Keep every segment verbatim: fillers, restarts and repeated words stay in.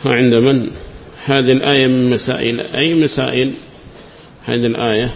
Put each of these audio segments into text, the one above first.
عند من هذه الآية من مسائل أي مسائل هذه الآية؟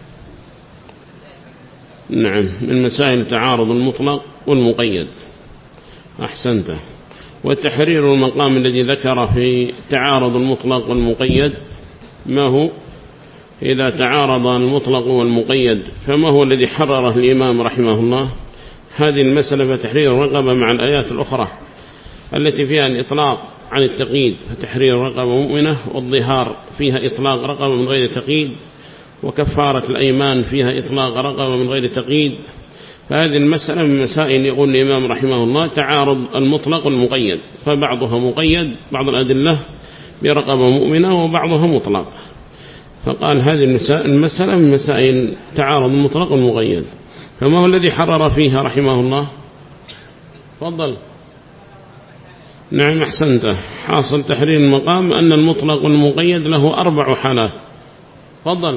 نعم من مسائل تعارض المطلق والمقيد. أحسنت. وتحرير المقام الذي ذكر في تعارض المطلق والمقيد ما هو؟ إذا تعارض المطلق والمقيد فما هو الذي حرره الإمام رحمه الله؟ هذه المسألة فتحرير الرقبة مع الآيات الأخرى التي فيها الإطلاق عن التقييد، فتحرير رقبة مؤمنة، والظهار فيها إطلاق رقبة من غير تقييد، وكفارة الأيمان فيها إطلاق رقبة من غير تقييد. فهذه المسألة من مسائل يقول الإمام رحمه الله تعارض المطلق والمقيد، فبعضها مقيد بعض الأدلة برقبة مؤمنة وبعضها مطلق. فقال هذه المسألة من مسائل تعارض المطلق والمقيد. فما هو الذي حرر فيها رحمه الله؟ تفضل. نعم أحسنت. حاصل تحرير المقام أن المطلق والمقيد له أربع حالات. تفضل.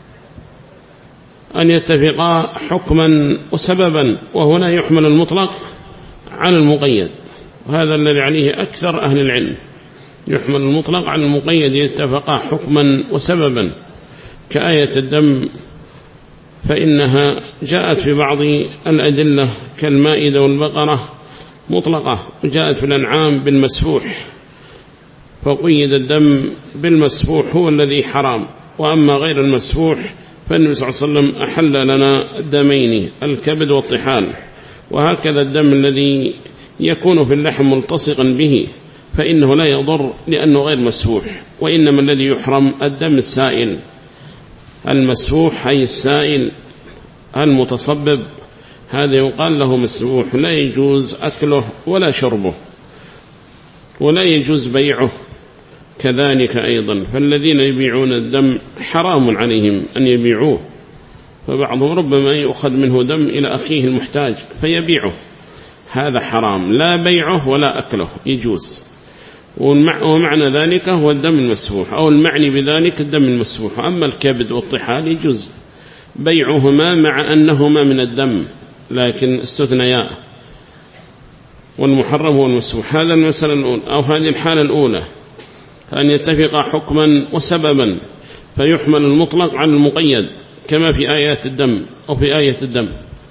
أن يتفقا حكما وسببا، وهنا يحمل المطلق على المقيد، وهذا الذي عليه أكثر أهل العلم، يحمل المطلق على المقيد يتفقا حكما وسببا، كآية الدم فإنها جاءت في بعض الأدلة كالمائدة والبقرة مطلقة، وجاءت في الأنعام بالمسفوح، فقيد الدم بالمسفوح هو الذي حرام، وأما غير المسفوح فالنبي صلى الله عليه وسلم أحل لنا الدمين الكبد والطحال. وهكذا الدم الذي يكون في اللحم ملتصقا به فإنه لا يضر لأنه غير مسفوح، وإنما الذي يحرم الدم السائل المسفوح، أي السائل المتصبب، هذا يقال له مسفوح، لا يجوز أكله ولا شربه ولا يجوز بيعه كذلك أيضا. فالذين يبيعون الدم حرام عليهم أن يبيعوه، فبعضهم ربما يأخذ منه دم إلى أخيه المحتاج فيبيعه، هذا حرام، لا بيعه ولا أكله يجوز. ومعنى ذلك هو الدم المسفوح، أو المعني بذلك الدم المسفوح. أما الكبد والطحال يجوز بيعهما مع أنهما من الدم لكن استثنياء، والمحرم هو المسفوح. هذا المسألة الأولى أو هذه الحالة الأولى، أن يتفق حكما وسببا فيحمل المطلق على المقيد كما في آيات الدم أو في آية الدم.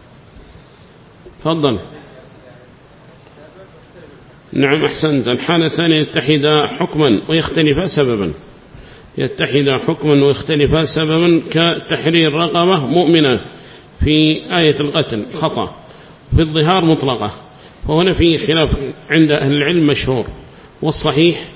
تفضل. نعم أحسنت. الحالة الثانية يتحد حكما ويختلف سببا، يتحد حكما ويختلف سببا كتحرير رقبة مؤمنة في آية القتل خطأ، في الظهار مطلقة، وهنا في خلاف عند أهل العلم مشهور، والصحيح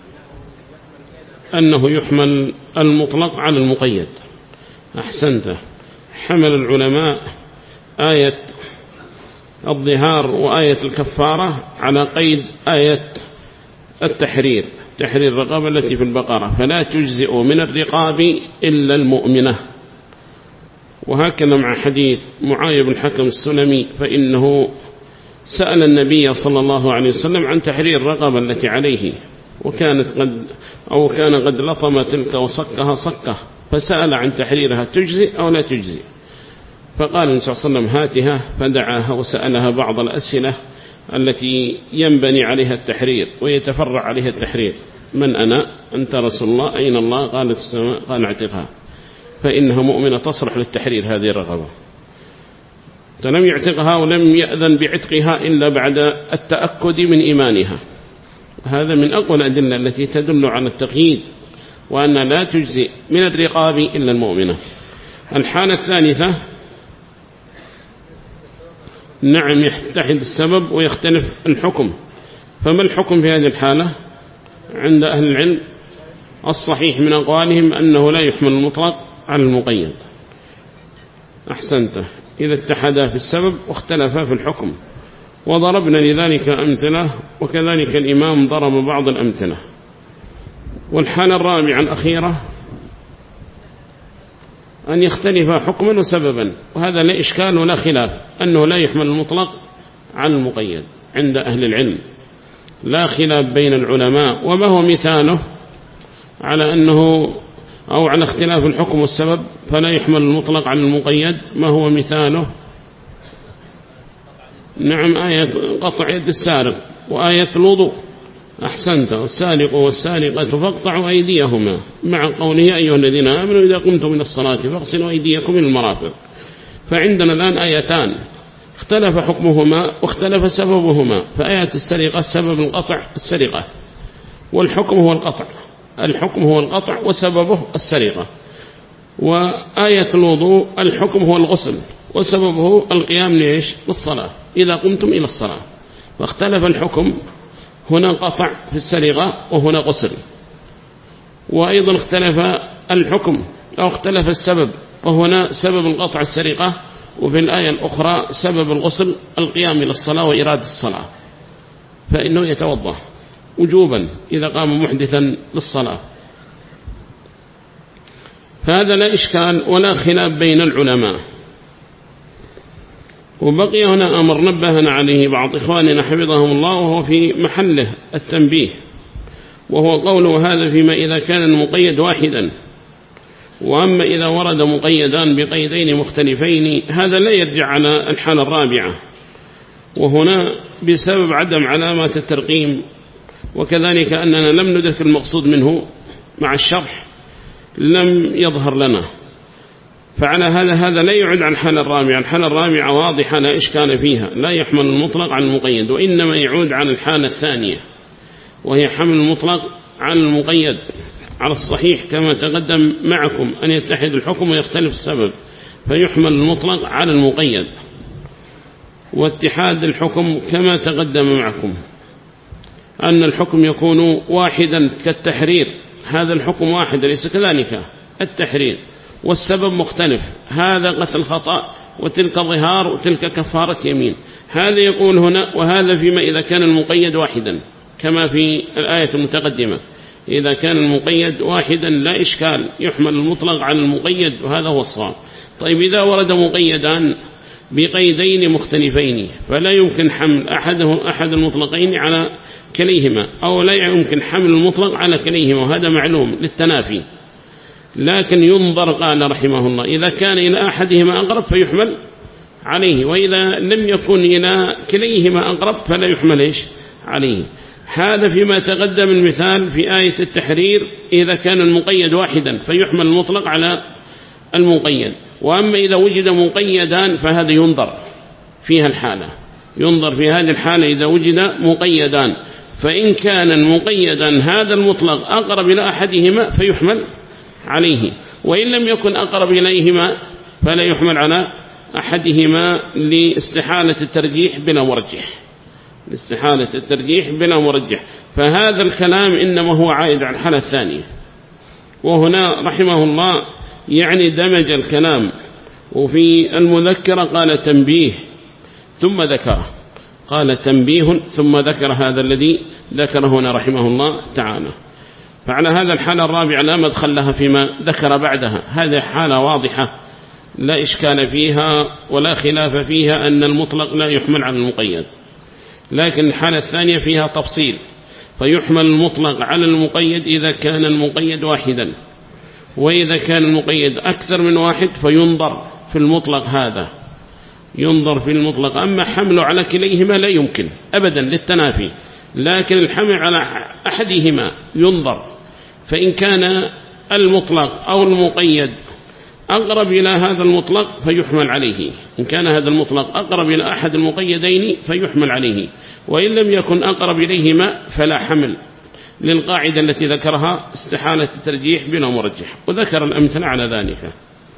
أنه يحمل المطلق على المقيد. أحسنت. حمل العلماء آية الظهار وآية الكفارة على قيد آية التحرير، تحرير الرقابة التي في البقرة، فلا تجزئ من الرقاب إلا المؤمنة. وهكذا مع حديث معاوية بن الحكم السلمي، فإنه سأل النبي صلى الله عليه وسلم عن تحرير الرقبة التي عليه، وكانت قد أو كان قد لطم تلك وصكها صكة، فسأل عن تحريرها تجزئ أو لا تجزئ، فقال النبي صلى الله عليه وسلم هاتها، فدعاها وسألها بعض الأسئلة التي ينبني عليها التحرير ويتفرع عليها التحرير: من أنا؟ أنت رسول الله؟ أين الله؟ قال في السماء. قال اعتقها فإنها مؤمنة تصلح للتحرير هذه الرغبة. فلم يعتقها ولم يأذن بعتقها إلا بعد التأكد من إيمانها. هذا من أقوى الأدلة التي تدل على التقييد، وأن لا تجزئ من الرقاب إلا المؤمنة. الحالة الثالثة نعم يتحد السبب ويختلف الحكم. فما الحكم في هذه الحالة عند أهل العلم؟ الصحيح من أقوالهم أنه لا يحمل المطلق على المقيد. أحسنت. إذا اتحدا في السبب واختلفا في الحكم، وضربنا لذلك أمثلة، وكذلك الإمام ضرب بعض الأمثلة. والحالة الرابعة الأخيرة أن يختلف حكما وسببا، وهذا لا إشكال ولا خلاف أنه لا يحمل المطلق على المقيد عند أهل العلم، لا خلاف بين العلماء. وما هو مثاله على أنه أو على اختلاف الحكم والسبب فلا يحمل المطلق على المقيد؟ ما هو مثاله؟ نعم آية قطع يد السارق وآية الوضوء، أحسنت. والسارق والسارقة فاقطعوا أيديهما مع قوله أيها الذين آمنوا إذا قمتم من الصلاة فاغسلوا أيديكم من المرافق. فعندنا الآن آيتان اختلف حكمهما واختلف سببهما. فآية السرقة سبب القطع السرقة، والحكم هو القطع، الحكم هو القطع وسببه السرقة. وآية الوضوء الحكم هو الغسل وسببه القيام ليش للصلاة إذا قمتم إلى الصلاة. فاختلف الحكم، هنا قطع في السرقة وهنا غسل. وأيضا اختلف الحكم أو اختلف السبب، وهنا سبب القطع السرقة، وفي الآية الأخرى سبب الغسل القيام إلى الصلاة وإرادة الصلاة، فإنه يتوضأ وجوبا إذا قام محدثا للصلاة. فهذا لا إشكال ولا خلاف بين العلماء. وبقي هنا أمر نبهنا عليه بعض إخواننا حفظهم الله وهو في محله التنبيه، وهو قوله هذا فيما إذا كان المقيد واحدا. وأما إذا ورد مقيدان بقيدين مختلفين هذا لا يرجع على الحالة الرابعة، وهنا بسبب عدم علامات الترقيم، وكذلك أننا لم ندرك المقصود منه مع الشرح لم يظهر لنا. فعلى هذا هذا لا يعد عن الحالة الرابعة. الحالة الرابعة واضحة لا إشكال فيها، لا يحمل المطلق على المقيد، وإنما يعود عن الحالة الثانية وهي حمل المطلق على المقيد على الصحيح كما تقدم معكم، أن يتحد الحكم ويختلف السبب فيحمل المطلق على المقيد. واتحاد الحكم كما تقدم معكم أن الحكم يكون واحدا كالتحرير، هذا الحكم واحد ليس كذلك التحرير، والسبب مختلف، هذا قتل خطأ وتلك ظهار وتلك كفارة يمين. هذا يقول هنا وهذا فيما إذا كان المقيد واحدا كما في الآية المتقدمة، إذا كان المقيد واحدا لا إشكال يحمل المطلق على المقيد، وهذا هو الصواب. طيب إذا ورد مقيدان بقيدين مختلفين فلا يمكن حمل أحده أحد المطلقين على كليهما، أو لا يمكن حمل المطلق على كليهما، وهذا معلوم للتنافي. لكن ينظر قال رحمه الله إذا كان إلى أحدهما أقرب فيحمل عليه، وإذا لم يكن إلى كليهما أقرب فلا يحمل إيش عليه. هذا فيما تقدم المثال في آية التحرير إذا كان المقيد واحدا فيحمل المطلق على المقيد. وأما إذا وجد مقيدان فهذا ينظر فيها الحالة، ينظر في هذه الحالة إذا وجد مقيدان، فإن كان مقيدا هذا المطلق أقرب إلى أحدهما فيحمل عليه، وإن لم يكن أقرب إليهما فلا يحمل على أحدهما لاستحالة الترجيح بلا مرجح، لاستحالة الترجيح بلا مرجح. فهذا الكلام إنما هو عائد على الحالة الثانية. وهنا رحمه الله يعني دمج الكلام، وفي المذكرة قال تنبيه ثم ذكر، قال تنبيه ثم ذكر هذا الذي ذكره هنا رحمه الله تعالى. فعلى هذا الحالة الرابعة لا مدخل لها فيما ذكر بعدها، هذه حالة واضحة لا إشكال فيها ولا خلاف فيها أن المطلق لا يحمل على المقيد. لكن الحالة الثانية فيها تفصيل، فيحمل المطلق على المقيد إذا كان المقيد واحدا، وإذا كان المقيد أكثر من واحد فينظر في المطلق، هذا ينظر في المطلق. أما حمله على كليهما لا يمكن أبدا للتنافي، لكن الحمل على أحدهما ينظر، فإن كان المطلق أو المقيد أقرب إلى هذا المطلق فيحمل عليه، إن كان هذا المطلق أقرب إلى أحد المقيدين فيحمل عليه، وإن لم يكن أقرب إليهما فلا حمل، للقاعدة التي ذكرها استحالة الترجيح بلا مرجح. وذكر الأمثلة على ذلك،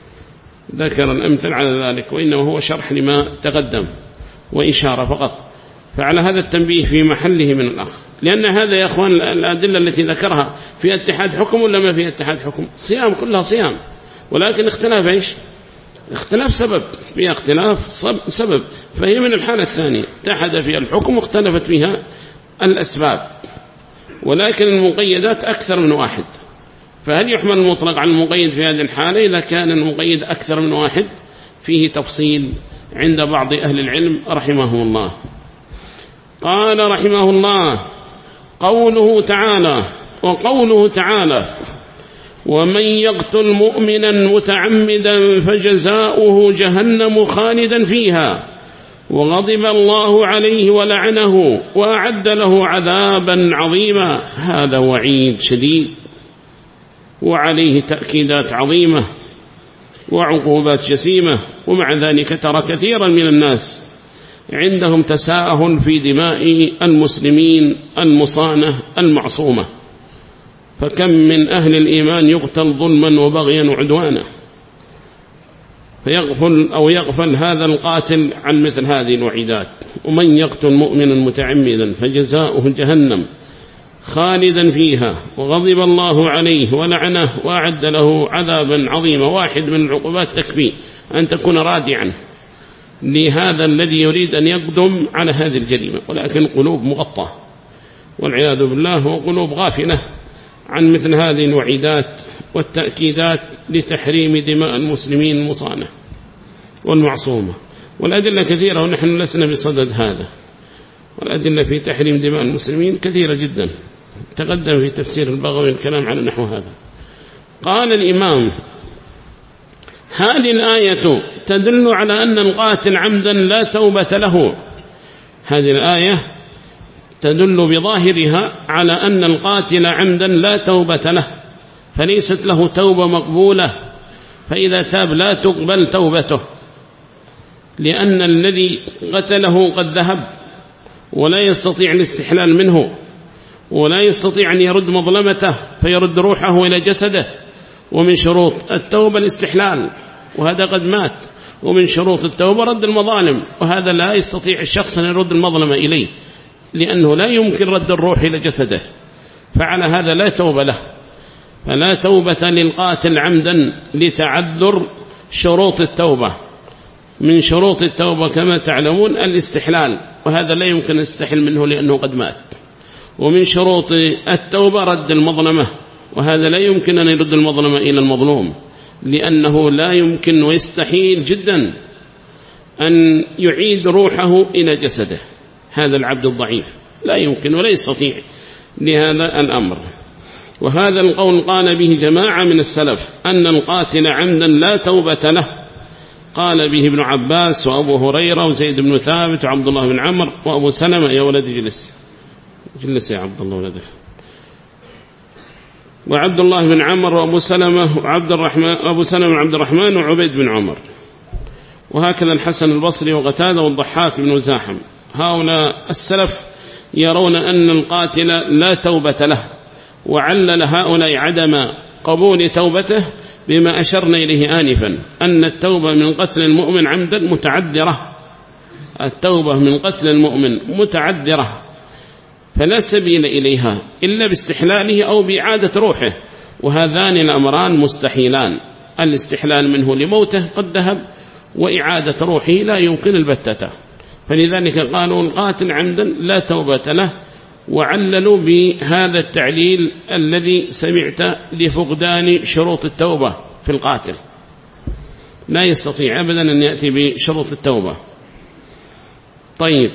ذكر الأمثلة على ذلك، وإنه هو شرح لما تقدم وإشارة فقط. فعلى هذا التنبيه في محله من الأخ، لأن هذا يا أخوان الأدلة التي ذكرها في اتحاد حكم ولا ما في اتحاد حكم؟ صيام، كلها صيام، ولكن اختلاف إيش؟ اختلاف سبب، فيها اختلاف سبب، فهي من الحالة الثانية اتحد فيها الحكم واختلفت فيها الأسباب، ولكن المقيدات أكثر من واحد. فهل يحمل المطلق على المقيد في هذه الحالة؟ إذا كان المقيد أكثر من واحد فيه تفصيل عند بعض أهل العلم رحمه الله. قال رحمه الله قوله تعالى وقوله تعالى ومن يقتل مؤمنا متعمدا فجزاؤه جهنم خالدا فيها وغضب الله عليه ولعنه وأعد له عذابا عظيما. هذا وعيد شديد وعليه تأكيدات عظيمة وعقوبات جسيمة. ومع ذلك ترى كثيرا من الناس عندهم تساهل في دماء المسلمين المصانة المعصومة، فكم من أهل الإيمان يقتل ظلما وبغيا وعدوانا، فيغفل أو يغفل هذا القاتل عن مثل هذه الوعيدات. ومن يقتل مؤمنا متعمدا فجزاؤه جهنم خالدا فيها وغضب الله عليه ولعنه وأعد له عذابا عظيما. واحد من العقوبات تكفي أن تكون رادعا لهذا الذي يريد أن يقدم على هذه الجريمة، ولكن قلوب مغطى والعياذ بالله، وقلوب غافلة عن مثل هذه الوعيدات والتأكيدات لتحريم دماء المسلمين المصانة والمعصومة. والأدلة كثيرة ونحن لسنا بصدد هذا، والأدلة في تحريم دماء المسلمين كثيرة جدا، تقدم في تفسير البغوي الكلام على نحو هذا. قال الإمام: هذه الآية تدل على أن القاتل عمدا لا توبة له. هذه الآية تدل بظاهرها على أن القاتل عمدا لا توبة له، فليست له توبة مقبولة، فإذا تاب لا تقبل توبته، لأن الذي قتله قد ذهب ولا يستطيع الاستحلال منه، ولا يستطيع أن يرد مظلمته فيرد روحه إلى جسده. ومن شروط التوبة الاستحلال، وهذا قد مات. ومن شروط التوبة رد المظالم، وهذا لا يستطيع الشخص أن يرد المظلمة إليه، لأنه لا يمكن رد الروح إلى جسده، فعلى هذا لا توبة له. فلا توبة للقاتل عمدا لتعذر شروط التوبة. من شروط التوبة كما تعلمون الاستحلال، وهذا لا يمكن يستحل منه لأنه قد مات. ومن شروط التوبة رد المظلمة، وهذا لا يمكن أن يرد المظلمة إلى المظلوم، لأنه لا يمكن ويستحيل جدا أن يعيد روحه إلى جسده. هذا العبد الضعيف لا يمكن ولا يستطيع لهذا الأمر. وهذا القول قال به جماعة من السلف أن القاتل عمدا لا توبة له. قال به ابن عباس وأبو هريرة وزيد بن ثابت وعبد الله بن عمر وأبو سلمة. يا ولد جلس جلس يا عبد الله ولده. وعبد الله بن عمر وأبو سلمة وعبد الرحمن أبو سلمة وعبد الرحمن وعبيد بن عمر. وهكذا الحسن البصري وقتادة والضحاك بن زاحم. هؤلاء السلف يرون أن القاتل لا توبة له، وعلل هؤلاء عدم قبول توبته بما أشرنا إليه آنفا، أن التوبة من قتل المؤمن عمدا متعذرة. التوبة من قتل المؤمن متعذرة، فلا سبيل إليها إلا باستحلاله أو بإعادة روحه، وهذان الأمران مستحيلان. الاستحلال منه لموته قد ذهب، وإعادة روحه لا يمكن البتة. فلذلك قالوا القاتل عمدا لا توبة له، وعللوا بهذا التعليل الذي سمعت لفقدان شروط التوبة في القاتل، لا يستطيع أبدا أن يأتي بشروط التوبة. طيب،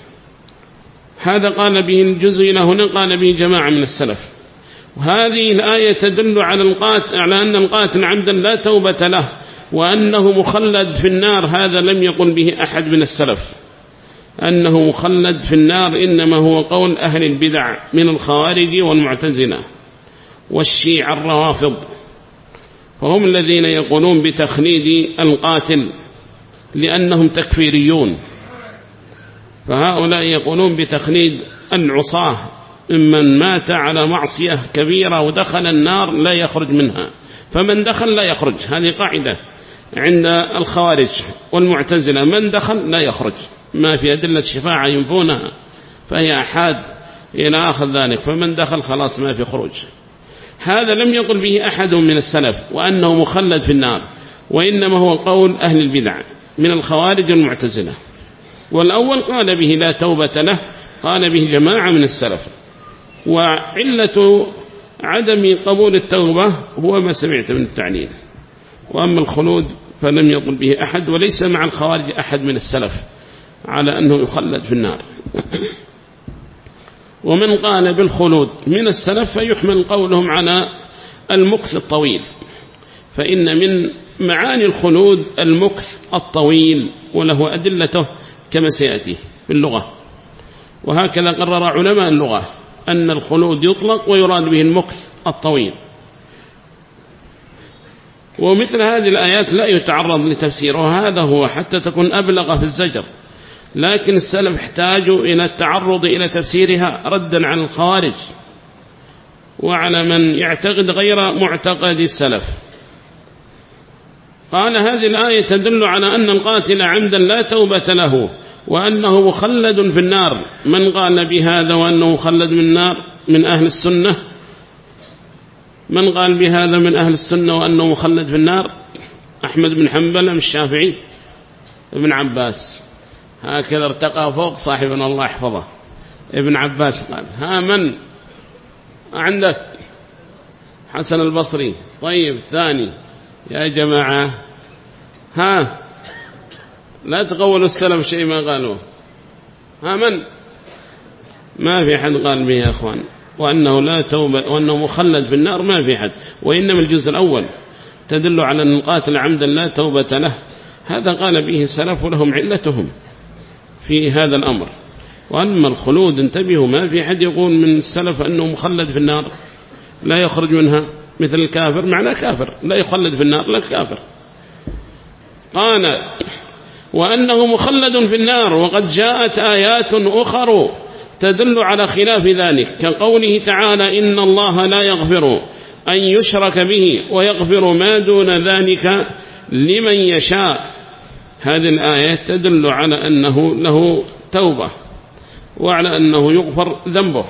هذا قال به الجزء إلى هنا، قال به جماعة من السلف. وهذه الآية تدل على القاتل على أن القاتل عمدا لا توبة له، وأنه مخلد في النار. هذا لم يقل به أحد من السلف أنه مخلد في النار، إنما هو قول أهل البدع من الخوارج والمعتزلة والشيعة الروافض، فهم الذين يقولون بتخليد القاتل لأنهم تكفيريون. فهؤلاء يقولون بتخليد العصاة ممن مات على معصية كبيرة ودخل النار لا يخرج منها، فمن دخل لا يخرج. هذه قاعدة عند الخوارج والمعتزلة، من دخل لا يخرج، ما في أدلة شفاعة ينفونها، فهي أحاد إلى آخر ذلك، فمن دخل خلاص ما في خروج. هذا لم يقل به أحد من السلف وأنه مخلد في النار، وإنما هو قول أهل البدع من الخوارج والمعتزلة. والأول قال به لا توبة له، قال به جماعة من السلف. وعلة عدم قبول التوبة هو ما سمعت من التعليل. وأما الخلود فلم يقل به أحد، وليس مع الخوارج أحد من السلف على أنه يخلد في النار. ومن قال بالخلود من السلف فيحمل قولهم على المكث الطويل، فإن من معاني الخلود المكث الطويل، وله أدلته كما سيأتي في اللغة. وهكذا قرر علماء اللغة أن الخلود يطلق ويراد به المكث الطويل. ومثل هذه الآيات لا يتعرض لتفسيرها، وهذا هو حتى تكون أبلغ في الزجر. لكن السلف احتاجوا إلى التعرض إلى تفسيرها ردا على الخوارج وعلى من يعتقد غير معتقد السلف. قال هذه الآية تدل على أن القاتل عمدا لا توبة له وأنه مخلد في النار. من قال بهذا وأنه مخلد من النار من أهل السنة؟ من قال بهذا من أهل السنة وأنه مخلد في النار؟ أحمد بن حنبل أم الشافعي؟ ابن عباس. هكذا ارتقى فوق صاحبنا الله يحفظه. ابن عباس قال. ها من عندك؟ حسن البصري. طيب ثاني يا جماعة، ها لا تقولوا السلف شيء ما قالوا. ها من؟ ما في حد قال به يا أخوان وأنه لا توبة وأنه مخلد في النار، ما في حد. وإنما الجزء الأول تدل على أن القاتل عمدا لا توبة له، هذا قال به السلف لهم علتهم في هذا الأمر. وأما الخلود انتبهوا، ما في حد يقول من السلف أنه مخلد في النار لا يخرج منها، مثل الكافر معناه كافر لا يخلد في النار لا كافر. قال وأنه مخلد في النار، وقد جاءت آيات أخر تدل على خلاف ذلك، كقوله تعالى إن الله لا يغفر أن يشرك به ويغفر ما دون ذلك لمن يشاء. هذه الآية تدل على أنه له توبة وعلى أنه يغفر ذنبه،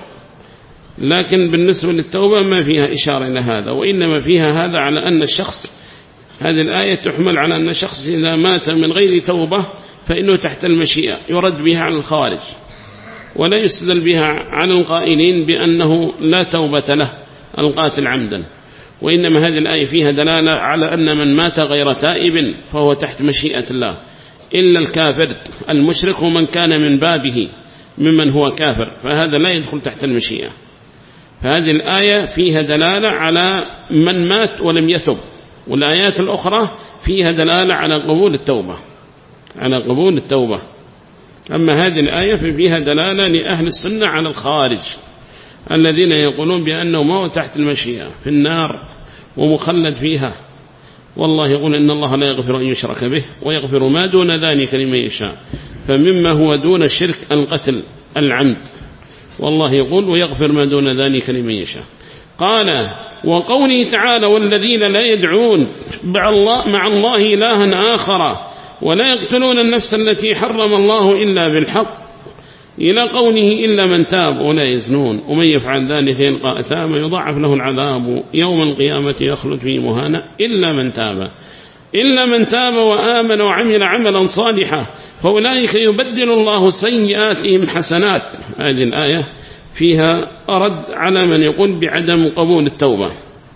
لكن بالنسبة للتوبة ما فيها إشارة إلى هذا، وإنما فيها هذا على أن الشخص، هذه الآية تحمل على أن الشخص إذا مات من غير توبة فإنه تحت المشيئة، يرد بها على الخوارج ولا يستدل بها على القائلين بأنه لا توبة له القاتل عمدا. وإنما هذه الآية فيها دلالة على أن من مات غير تائب فهو تحت مشيئة الله، إلا الكافر المشرك ومن كان من بابه ممن هو كافر، فهذا لا يدخل تحت المشيئة. فهذه الآية فيها دلالة على من مات ولم يتب، والآيات الأخرى فيها دلالة على قبول التوبة على قبول التوبة. أما هذه الآية فيها دلالة لأهل السنة على الخارج الذين يقولون بأنه ما هو تحت المشيئة في النار ومخلد فيها. والله يقول إن الله لا يغفر أن يشرك به ويغفر ما دون ذلك لمن يشاء، فمما هو دون الشرك القتل العمد، والله يقول ويغفر ما دون ذلك لمن يشاء. قال وقوله تعالى والذين لا يدعون مع الله إلها آخر ولا يقتلون النفس التي حرم الله إلا بالحق، إلى قوله إلا من تاب ولا يزنون ومن يفعل ذلك يلقى أثاما يضاعف له العذاب يوم القيامة يخلد فيه مهانا إلا من تاب إلا من تاب وآمن وعمل عملا صالحا فأولئك يبدل الله سيئاتهم حسنات. هذه الآية فيها أرد على من يقول بعدم قبول التوبة،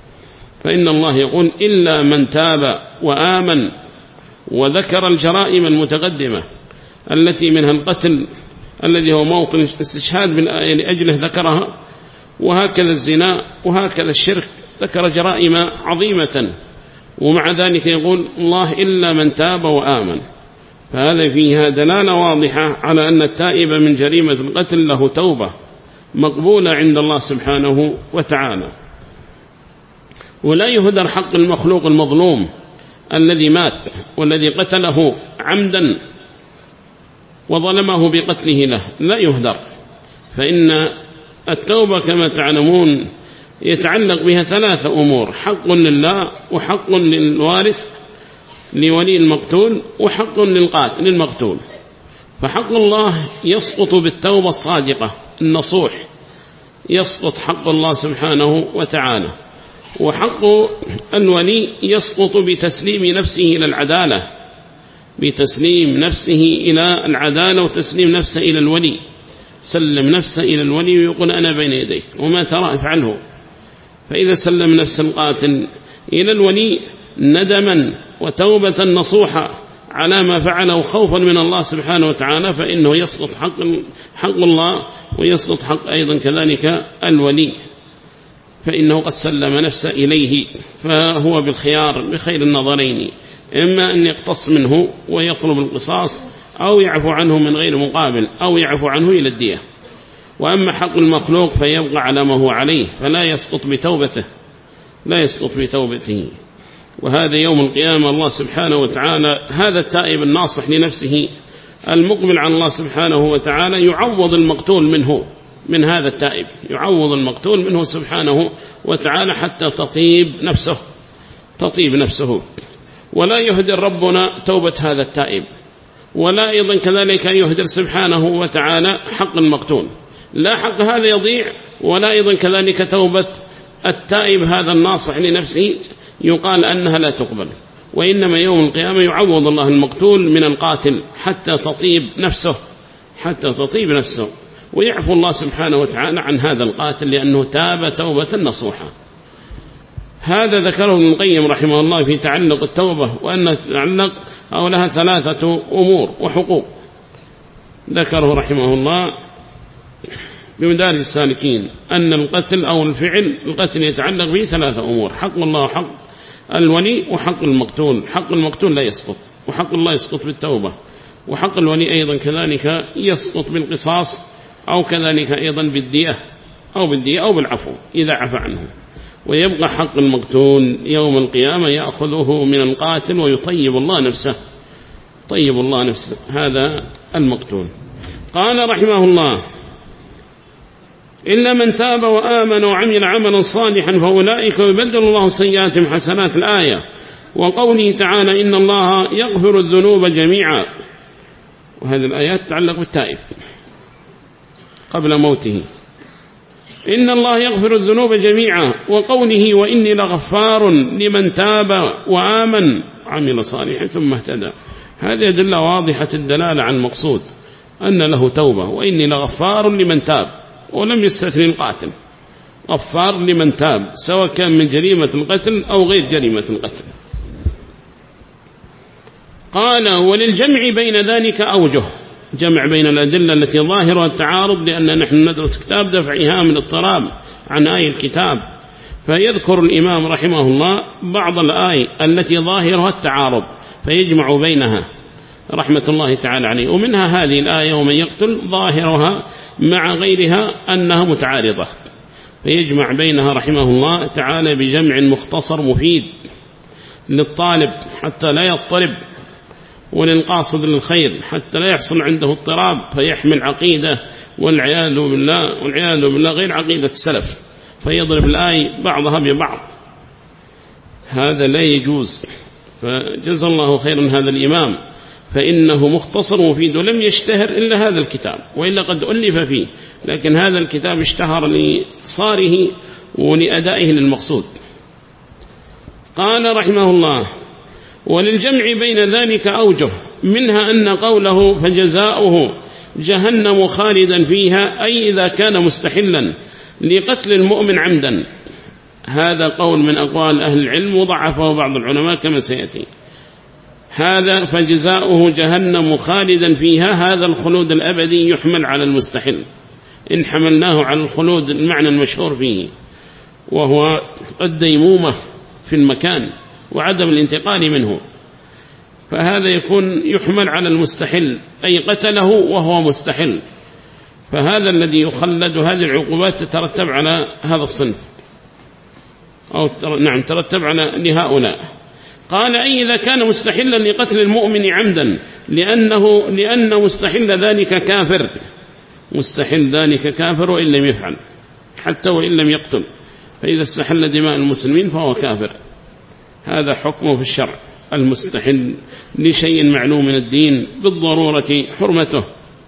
فإن الله يقول إلا من تاب وآمن، وذكر الجرائم المتقدمة التي منها القتل الذي هو موطن استشهاد بالآية لأجله ذكرها، وهكذا الزنا وهكذا الشرك، ذكر جرائم عظيمة، ومع ذلك يقول الله إلا من تاب وآمن. فهذا فيها دلالة واضحة على أن التائب من جريمة القتل له توبة مقبولة عند الله سبحانه وتعالى. ولا يهدر حق المخلوق المظلوم الذي مات والذي قتله عمدا وظلمه بقتله له، لا يهدر، فإن التوبة كما تعلمون يتعلق بها ثلاثة أمور: حق لله، وحق للوارث لولي المقتول، وحق للقاتل للمقتول. فحق الله يسقط بالتوبة الصادقة النصوح، يسقط حق الله سبحانه وتعالى. وحق الولي يسقط بتسليم نفسه إلى العدالة، بتسليم نفسه إلى العدالة وتسليم نفسه إلى الولي، سلم نفسه إلى الولي ويقول أنا بين يديك وما ترى افعله. فإذا سلم نفس القاتل إلى الولي ندما وتوبة نصوحة على ما فعله خوفا من الله سبحانه وتعالى، فإنه يسقط حق, حق الله ويسقط حق أيضا كذلك الولي، فإنه قد سلم نفسه إليه، فهو بالخيار بخير النظرين، إما أن يقتص منه ويطلب القصاص أو يعفو عنه من غير مقابل أو يعفو عنه إلى الدية. وأما حق المخلوق فيبقى على ما هو عليه فلا يسقط بتوبته لا يسقط بتوبته. وهذا يوم القيامة الله سبحانه وتعالى هذا التائب الناصح لنفسه المقبل على الله سبحانه وتعالى يعوض المقتول منه من هذا التائب يعوض المقتول منه سبحانه وتعالى حتى تطيب نفسه تطيب نفسه. ولا يهدر ربنا توبة هذا التائب ولا أيضا كذلك يهدر سبحانه وتعالى حق المقتول لا حق هذا يضيع ولا أيضا كذلك توبة التائب هذا الناصح لنفسه يقال أنها لا تقبل. وإنما يوم القيامة يعوض الله المقتول من القاتل حتى تطيب نفسه حتى تطيب نفسه ويعفو الله سبحانه وتعالى عن هذا القاتل لأنه تاب توبة نصوحة. هذا ذكره ابن القيم رحمه الله في تعلق التوبة وأن تعلق أو لها ثلاثة أمور وحقوق ذكره رحمه الله بمدارج السالكين أن القتل أو الفعل القتل يتعلق به ثلاثة أمور حق الله وحق الولي وحق المقتول. حق المقتول لا يسقط وحق الله يسقط بالتوبة وحق الولي أيضا كذلك يسقط بالقصاص أو كذلك أيضا بالدية أو بالدية أو بالعفو إذا عفى عنه. ويبقى حق المقتول يوم القيامة يأخذه من القاتل ويطيب الله نفسه طيب الله نفسه هذا المقتول. قال رحمه الله إلا من تاب وآمن وعمل عملا صالحا فأولئك يبدل الله سيئاتهم حسنات الآية. وقوله تعالى إن الله يغفر الذنوب جميعا وهذه الآيات تتعلق بالتائب قبل موته إن الله يغفر الذنوب جميعا. وقوله وإني لغفار لمن تاب وآمن عمل صالحا ثم اهتدى. هذه أدلة واضحة الدلالة عن المقصود أن له توبة وإني لغفار لمن تاب ولم يستثني القاتل غفار لمن تاب سواء كان من جريمة القتل أو غير جريمة القتل. قال وللجمع بين ذلك أوجه جمع بين الأدلة التي ظاهرها التعارض لأن نحن ندرس كتاب دفع إيهام الاضطراب عن آي الكتاب فيذكر الإمام رحمه الله بعض الآي التي ظاهرها التعارض فيجمع بينها رحمة الله تعالى عليه. ومنها هذه الآية ومن يقتل ظاهرها مع غيرها أنها متعارضة فيجمع بينها رحمه الله تعالى بجمع مختصر مفيد للطالب حتى لا يضطرب وللقاصد للخير حتى لا يحصل عنده اضطراب فيحمل عقيدة والعياذ بالله والعياذ بالله غير عقيدة السلف فيضرب الآية بعضها ببعض هذا لا يجوز. فجزا الله خيرا هذا الإمام فإنه مختصر مفيد ولم يشتهر إلا هذا الكتاب وإلا قد ألف فيه لكن هذا الكتاب اشتهر لصاره ولأدائه للمقصود. قال رحمه الله وللجمع بين ذلك أوجه منها أن قوله فجزاؤه جهنم خالدا فيها أي إذا كان مستحلا لقتل المؤمن عمدا. هذا قول من أقوال أهل العلم وضعفه بعض العلماء كما سيأتي. هذا فجزاؤه جهنم خالدا فيها هذا الخلود الأبدي يحمل على المستحل إن حملناه على الخلود المعنى المشهور فيه وهو الديمومة في المكان وعدم الانتقال منه فهذا يكون يحمل على المستحل أي قتله وهو مستحل فهذا الذي يخلد هذه العقوبات تترتب على هذا الصنف أو نعم ترتب على لهؤلاء. قال أي إذا كان مستحلا لقتل المؤمن عمدا لأنه لأن مستحل ذلك كافر مستحل ذلك كافر وإن لم يفعل حتى وإن لم يقتل فإذا استحل دماء المسلمين فهو كافر. هذا حكمه في الشرع المستحل لشيء معلوم من الدين بالضرورة حرمته.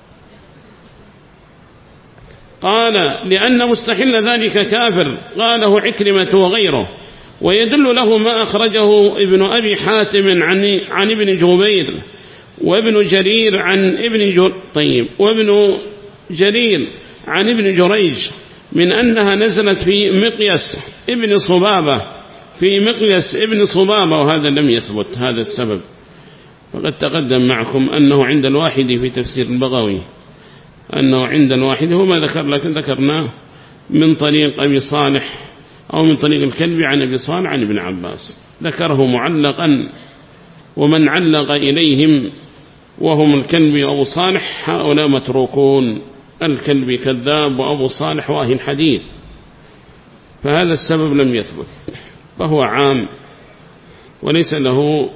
قال لأن مستحل ذلك كافر قاله عكرمة وغيره ويدل له ما أخرجه ابن أبي حاتم عن, عن ابن جبير وابن جرير عن ابن جر... طيب وابن جرير عن ابن جريج من أنها نزلت في مقياس ابن صبابة في مقياس ابن صبابة وهذا لم يثبت هذا السبب فقد تقدم معكم أنه عند الواحد في تفسير البغوي أنه عند الواحد هو ما ذكر لكن ذكرناه من طريق أبي صالح أو من طريق الكلبي عن أبي صالح عن ابن عباس ذكره معلقا ومن علق إليهم وهم الكلبي وأبو صالح، هؤلاء متروكون، الكلبي كذاب وأبو صالح واهن حديث، فهذا السبب لم يثبت، فهو عام وليس له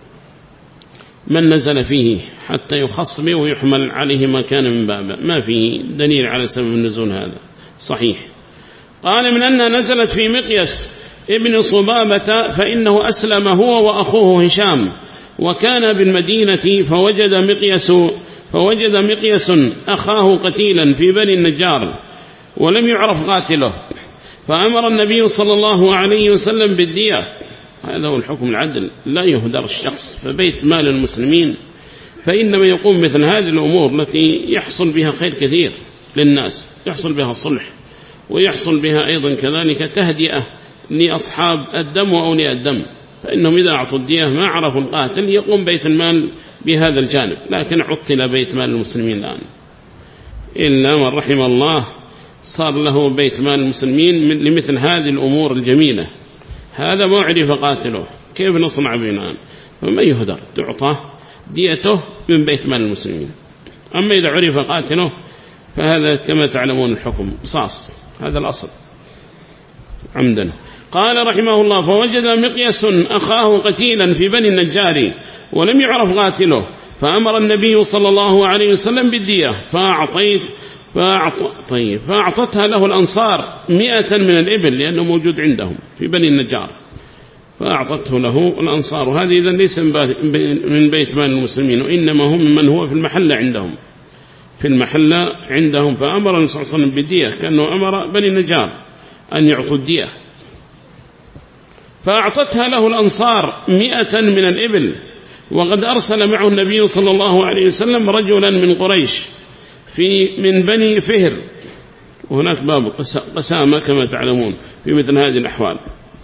من نزل فيه حتى يخص به ويحمل عليه ما كان من بابه، ما فيه دليل على سبب النزول هذا صحيح. قال من أنها نزلت في مقيس ابن صبابة فإنه أسلم هو وأخوه هشام، وكان بالمدينة فوجد مقيس فوجد مقيس أخاه قتيلا في بني النجار ولم يعرف قاتله، فأمر النبي صلى الله عليه وسلم بالدية. هذا هو الحكم العدل، لا يهدر الشخص، فبيت مال المسلمين فإنما يقوم مثل هذه الأمور التي يحصل بها خير كثير للناس، يحصل بها صلح، ويحصل بها أيضا كذلك تهدئة لأصحاب الدم وأولياء الدم، فإنهم إذا أعطوا الدية ما عرفوا القاتل يقوم بيت المال بهذا الجانب، لكن عطل بيت مال المسلمين الآن إلا من رحم الله، صار له بيت مال المسلمين لمثل هذه الأمور الجميلة. هذا ما عرف قاتله، كيف نصنع بينان؟ فما يهدر، تعطى ديته من بيت مال المسلمين. أما إذا عرف قاتله فهذا كما تعلمون الحكم صاص، هذا الأصل عمدا. قال رحمه الله فوجد مقيس أخاه قتيلا في بني النجار ولم يعرف قاتله، فأمر النبي صلى الله عليه وسلم بالدية، فأعطيت فأعط... طيب فأعطتها له الأنصار مئة من الإبل لأنه موجود عندهم في بني النجار، فأعطته له الأنصار، وهذه إذن ليس من بيت مال المسلمين، وإنما هم من هو في المحلة عندهم في المحلة عندهم. فأمر النبي صلى الله عليه وسلم بالدية كأنه أمر بني النجار أن يعطوا الدية، فأعطتها له الأنصار مئة من الإبل، وقد أرسل معه النبي صلى الله عليه وسلم رجلا من قريش في من بني فهر، وهناك باب قسامة كما تعلمون في مثل هذه الأحوال.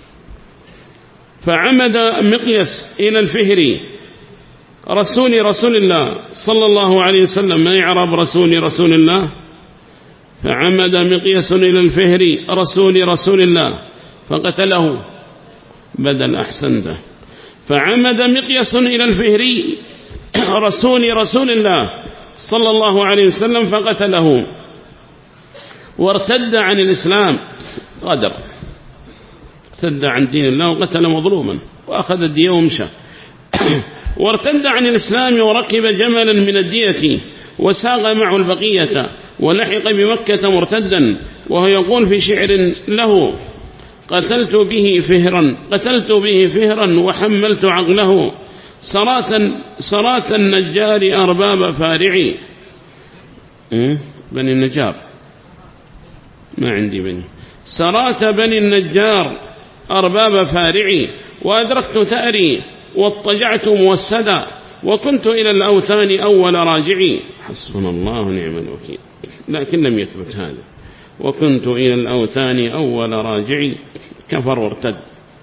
فعمد مقيس إلى الفهري رسول رسول الله صلى الله عليه وسلم، ما يعرب رسول رسول الله، فعمد مقيس إلى الفهري رسول رسول الله فقتله، بدل أحسنته، فعمد مقيس إلى الفهري رسول رسول الله صلى الله عليه وسلم فقتله، وارتد عن الإسلام، غدر، ارتد عن دين الله وقتل مظلوما وأخذ الدية ومشى وارتد عن الإسلام وركب جملا من الدية وساق معه البقية ولحق بمكة مرتدا، وهو يقول في شعر له قتلت به فهرا قتلت به فهرا وحملت عقله سراة سراة النجار أرباب فارعي. بني النجار ما عندي بني سراة بني النجار أرباب فارعي، وأدركت ثأري واضطجعت موسدا وكنت إلى الأوثان أول راجعي. حسبنا الله ونعم الوكيل، لكن لم يثبت هذا، وكنت إلى الأوثان أول راجعي، كفر وارتد.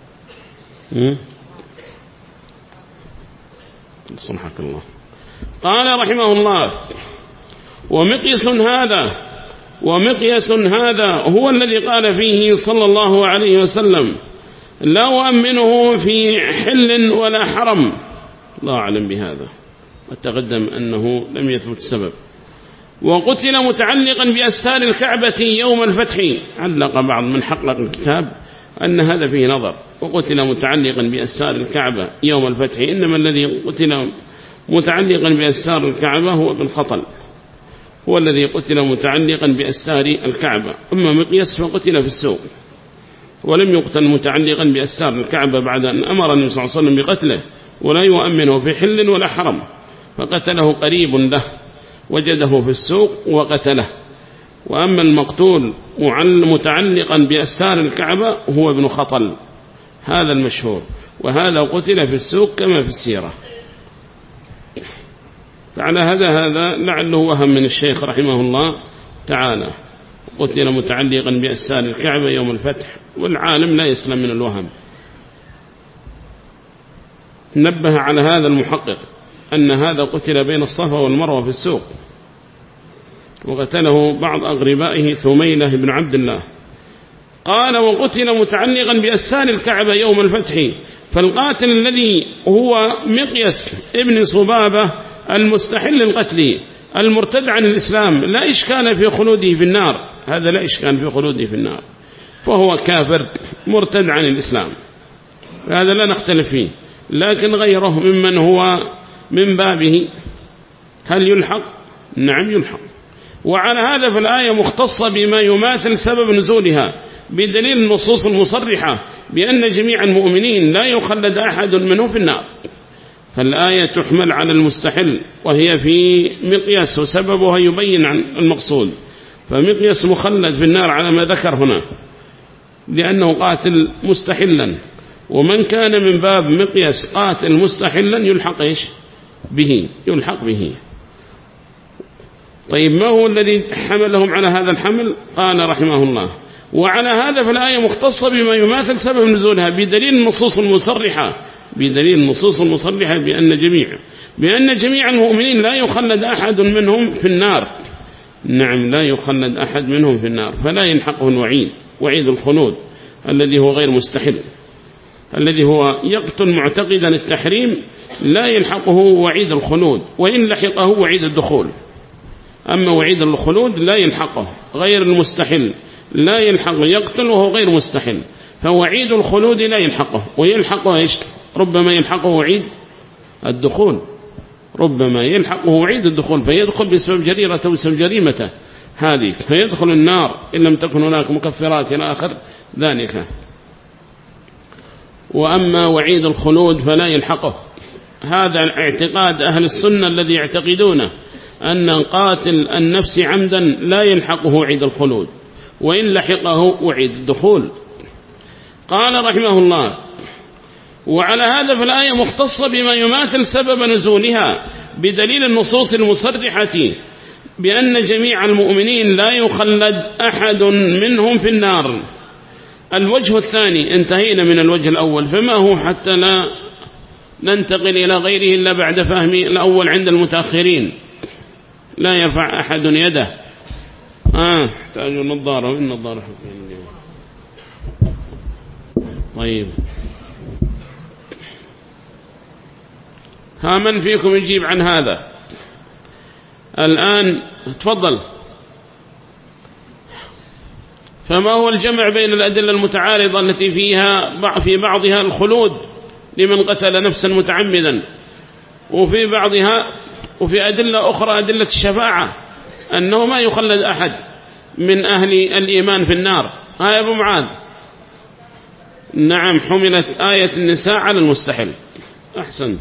صنحك الله. قال رحمه الله ومقيس هذا ومقيس هذا هو الذي قال فيه صلى الله عليه وسلم لا أؤمنه في حل ولا حرم، الله أعلم بهذا، وتقدم أنه لم يثبت السبب. وقتل متعلقا بأستار الكعبة يوم الفتح، علق بعض من حقق الكتاب أن هذا فيه نظر، وقتل متعلقا بأستار الكعبة يوم الفتح، إنما الذي قتل متعلقا بأستار الكعبة هو ابن خطل، هو الذي قتل متعلقا بأستار الكعبة، أما مقياس فقتل في السوق، ولم يقتل متعلقا بأستار الكعبة بعد أن أمر النبي صلى الله عليه وسلم بقتله، ولا يؤمنه في حل ولا حرم، فقتله قريب له وجده في السوق وقتله. وأما المقتول متعلقا بأستار الكعبة هو ابن خطل، هذا المشهور، وهذا قتل في السوق كما في السيرة. فعلى هذا هذا لعله وهم من الشيخ رحمه الله تعالى، قتل متعلقا بأستار الكعبة يوم الفتح، والعالم لا يسلم من الوهم. نبه على هذا المحقق أن هذا قتل بين الصفا والمروة في السوق، وقتله بعض أغربائه ثميلة بن عبد الله. قال وقتل متعلقا بأستار الكعبة يوم الفتح، فالقاتل الذي هو مقيس ابن صبابة المستحل للقتل المرتد عن الإسلام لا إشكال في خلوده في النار، هذا لا إشكال في خلوده في النار، فهو كافر مرتد عن الإسلام، هذا لا نختلف فيه. لكن غيره ممن هو من بابه هل يلحق؟ نعم يلحق. وعلى هذا فالآية مختصة بما يماثل سبب نزولها بدليل النصوص المصرحة بأن جميع المؤمنين لا يخلد أحد منه في النار، فالآية تحمل على المستحل وهي في مقياس وسببها يبين عن المقصود، فمقياس مخلد في النار على ما ذكر هنا لأنه قاتل مستحلا، ومن كان من باب مقياس قاتل مستحلا يلحق إيش به؟ يلحق به. طيب ما هو الذي حملهم على هذا الحمل؟ قال رحمه الله وعلى هذا فالآية مختصة بما يماثل سبب نزولها بدليل النصوص المصرحة بدليل النصوص المصرحة بأن جميع بأن جميع المؤمنين لا يخلد أحد منهم في النار. نعم لا يخلد أحد منهم في النار، فلا يلحقه الوعيد وعيد الخلود الذي هو غير مستحل، الذي هو يقتل معتقدا التحريم لا يلحقه وعيد الخلود، وإن لحقه وعيد الدخول. أما وعيد الخلود لا يلحقه، غير المستحل لا يلحقه يقتل وهو غير مستحل، فوعيد الخلود لا يلحقه، ويلحقه إيش؟ ربما يلحقه وعيد الدخول، ربما يلحقه وعيد الدخول فيدخل بسبب جريرة وسبب جريمته هذه فيدخل النار إن لم تكن هناك مكفرات إلى آخر ذلك. وأما وعيد الخلود فلا يلحقه. هذا اعتقاد أهل السنة الذي يعتقدونه أن قاتل النفس عمدا لا يلحقه وعيد الخلود، وإن لحقه وعيد الدخول. قال رحمه الله وعلى هذا فالآية مختصة بما يماثل سبب نزولها بدليل النصوص المصرحة بأن جميع المؤمنين لا يخلد أحد منهم في النار. الوجه الثاني انتهينا من الوجه الأول، فما هو حتى لا ننتقل إلى غيره إلا بعد فهم الأول عند المتأخرين؟ لا يرفع أحد يده. آه احتاج النظارة وإن النظارة حقين. طيب ها من فيكم يجيب عن هذا الآن؟ تفضل. فما هو الجمع بين الأدلة المتعارضة التي فيها في بعضها الخلود لمن قتل نفسا متعمدا، وفي بعضها وفي أدلة أخرى أدلة الشفاعة أنه ما يخلد أحد من أهل الإيمان في النار؟ ها يا أبو معاذ. نعم حملت آية النساء على المستحل. أحسنت.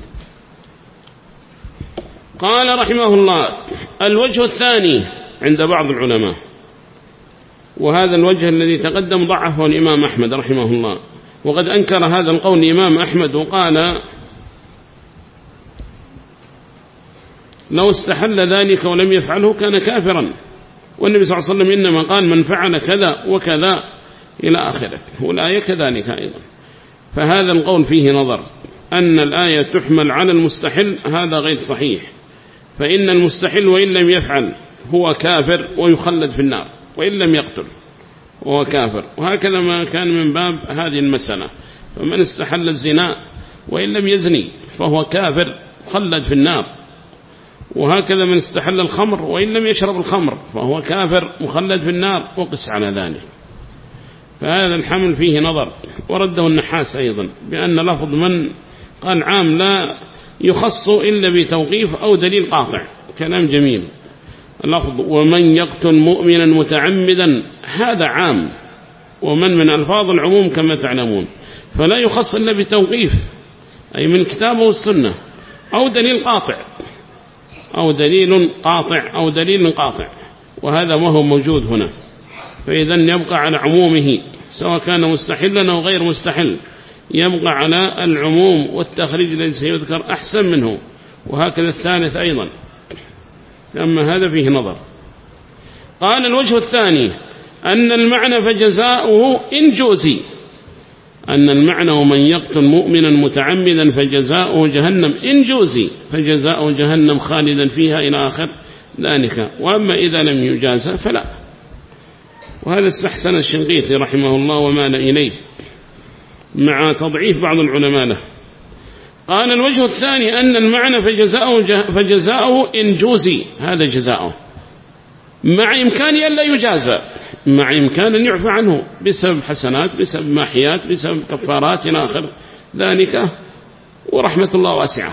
قال رحمه الله الوجه الثاني عند بعض العلماء، وهذا الوجه الذي تقدم ضعفه الإمام أحمد رحمه الله، وقد أنكر هذا القول الإمام أحمد وقال لو استحل ذلك ولم يفعله كان كافرا، والنبي صلى الله عليه وسلم إنما قال من فعل كذا وكذا إلى آخره، والآية كذلك أيضا. فهذا القول فيه نظر، أن الآية تحمل على المستحل هذا غير صحيح، فإن المستحل وإن لم يفعل هو كافر ويخلد في النار، وإن لم يقتل وهو كافر. وهكذا ما كان من باب هذه المسألة، فمن استحل الزنا وإن لم يزني فهو كافر خلد في النار، وهكذا من استحل الخمر وإن لم يشرب الخمر فهو كافر مخلد في النار، وقس على ذلك. فهذا الحمل فيه نظر. ورده النحاس أيضا بأن لفظ من قال عام لا يخص إلا بتوقيف أو دليل قاطع، كلام جميل. لفظ ومن يقتل مؤمنا متعمدا هذا عام، ومن من ألفاظ العموم كما تعلمون، فلا يخص إلا بتوقيف أي من الكتاب والسنة أو دليل قاطع أو دليل قاطع أو دليل قاطع، وهذا ما هو موجود هنا. فإذا يبقى على عمومه سواء كان مستحلا أو غير مستحل، يبقى على العموم والتخريج الذي سيذكر أحسن منه، وهكذا الثالث أيضا. أما هذا فيه نظر. قال الوجه الثاني أن المعنى فجزاؤه إن جوزي، أن المعنى ومن يقتل مؤمنا متعمدا فجزاؤه جهنم إن جوزي، فجزاؤه جهنم خالدا فيها إلى آخر ذلك. وأما إذا لم يجاز فلا. وهذا استحسن الشنقيطي رحمه الله ومال إليه مع تضعيف بعض العلماء له. قال الوجه الثاني أن المعنى فجزاؤه, فجزاؤه إن جوزي، هذا جزاؤه مع إمكان أن لا يجازى، مع إمكان أن يعفى عنه بسبب حسنات، بسبب ماحيات، بسبب كفارات إلى آخر ذلك، ورحمة الله واسعة،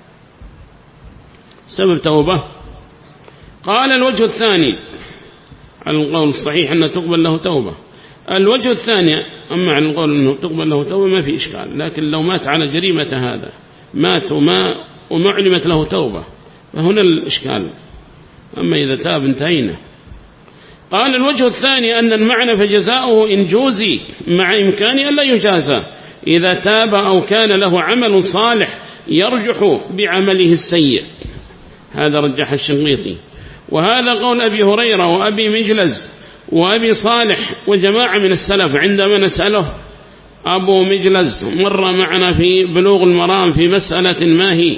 سبب توبة. قال الوجه الثاني على القول الصحيح أنه تقبل له توبة. الوجه الثاني أما على القول أنه تقبل له توبة ما في إشكال، لكن لو مات على جريمة هذا، مات وما وما علمت له توبة فهنا الإشكال، أما إذا تاب انتهينا. قال الوجه الثاني أن المعنى فجزاؤه إن جوزي مع إمكان أن لا يجازى إذا تاب أو كان له عمل صالح يرجح بعمله السيء، هذا رجح الشنقيطي. وهذا قول أبي هريرة وأبي مجلز وأبي صالح وجماعة من السلف. عندما نسأله أبو مجلز مر معنا في بلوغ المرام في مسألة ما هي،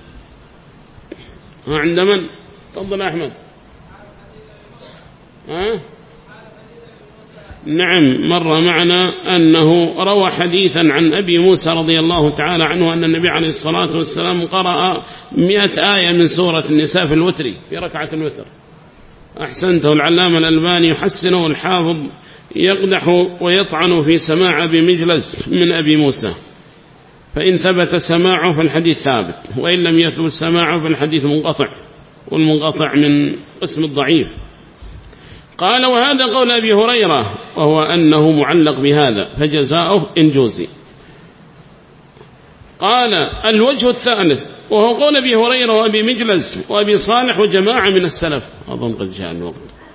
عند من؟ تفضل أحمد. ها؟ نعم، مر معنا أنه روى حديثا عن أبي موسى رضي الله تعالى عنه أن النبي عليه الصلاة والسلام قرأ مئة آية من سورة النساء في الوتر في ركعة الوتر. أحسنته العلامة الألباني يحسنه، الحافظ يقدح ويطعن في سماع أبي مجلس من أبي موسى، فإن ثبت سماعه فالحديث ثابت، وإن لم يثبت سماعه فالحديث منقطع، والمنقطع من قسم الضعيف. قال وهذا قول أبي هريرة، وهو أنه معلق بهذا فجزاؤه إن جوزي. قال الوجه الثالث وهو قول أبي هريرة وأبي مجلس وأبي صالح وجماعة من السلف. أظن قد جاء الوقت.